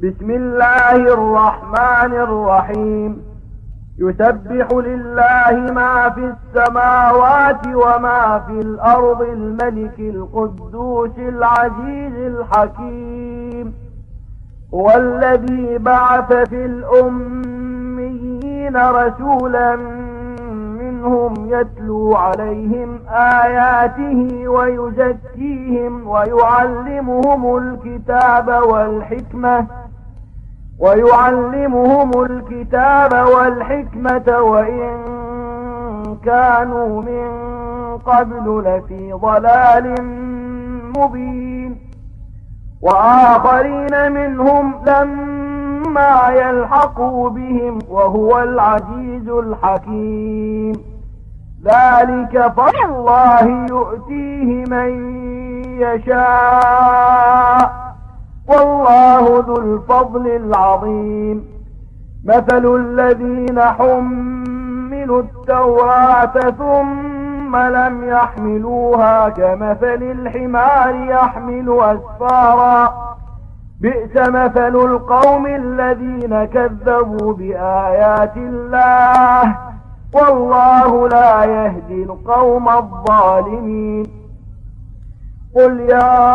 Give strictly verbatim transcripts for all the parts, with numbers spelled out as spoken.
بسم الله الرحمن الرحيم. يسبح لله ما في السماوات وما في الأرض الملك القدوس العزيز الحكيم. هو الذي بعث في الأميين رسولا منهم يتلو عليهم آياته ويزكيهم ويعلمهم الكتاب والحكمة ويعلمهم الكتاب والحكمة وإن كانوا من قبل لفي ضلال مبين. وآخرين منهم لما يلحقوا بهم وهو العزيز الحكيم. ذلك فضل الله يؤتيه من يشاء والله ذو الفضل العظيم. مثل الذين حملوا التوراة ثم لم يحملوها كمثل الحمار يحمل أسفارا بئس مثل القوم الذين كذبوا بآيات الله والله لا يهدي القوم الظالمين. قل يا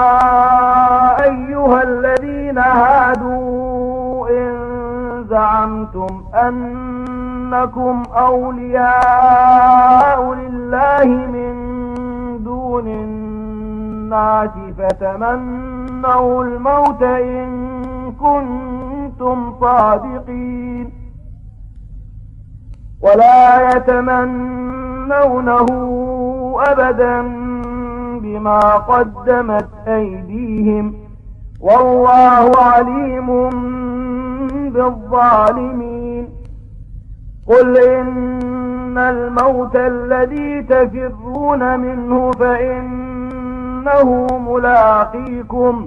أيها الذين هادوا إن زعمتم أنكم أولياء لله من دون الناس فتمنوا الموت إن كنتم صادقين ولا يتمنونه أبدا بما قدمت أيديهم والله عليم بالظالمين. قل إن الموت الذي تفرون منه فإنه ملاقيكم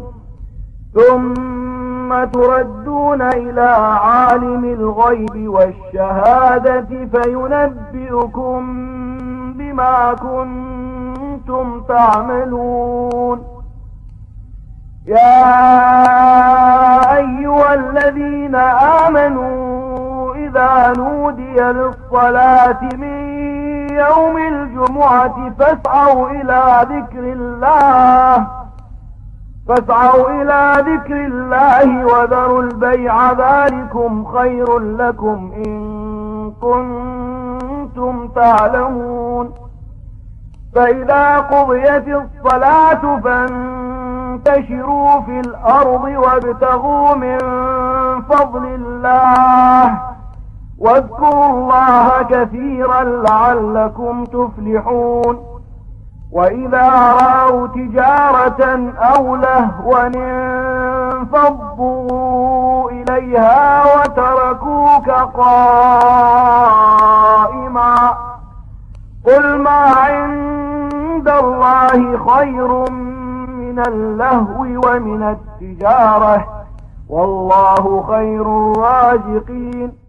ثم تردون إلى عالم الغيب والشهادة فينبئكم بما كنتم تعملون. يا أيها الذين آمنوا إذا نودي للصلاة من يوم الجمعة فاسعوا إلى ذكر الله فاسعوا إلى ذكر الله وذروا البيع ذلكم خير لكم إن كنتم تعلمون. فإذا قضيت الصلاة فانتشروا في الأرض وابتغوا من فضل الله واذكروا الله كثيرا لعلكم تفلحون. وإذا رأوا تجارة أو لهوا انفضوا إليها وتركوك قائما قل ما عند الله خير من اللهو ومن التجارة والله خير الرازقين.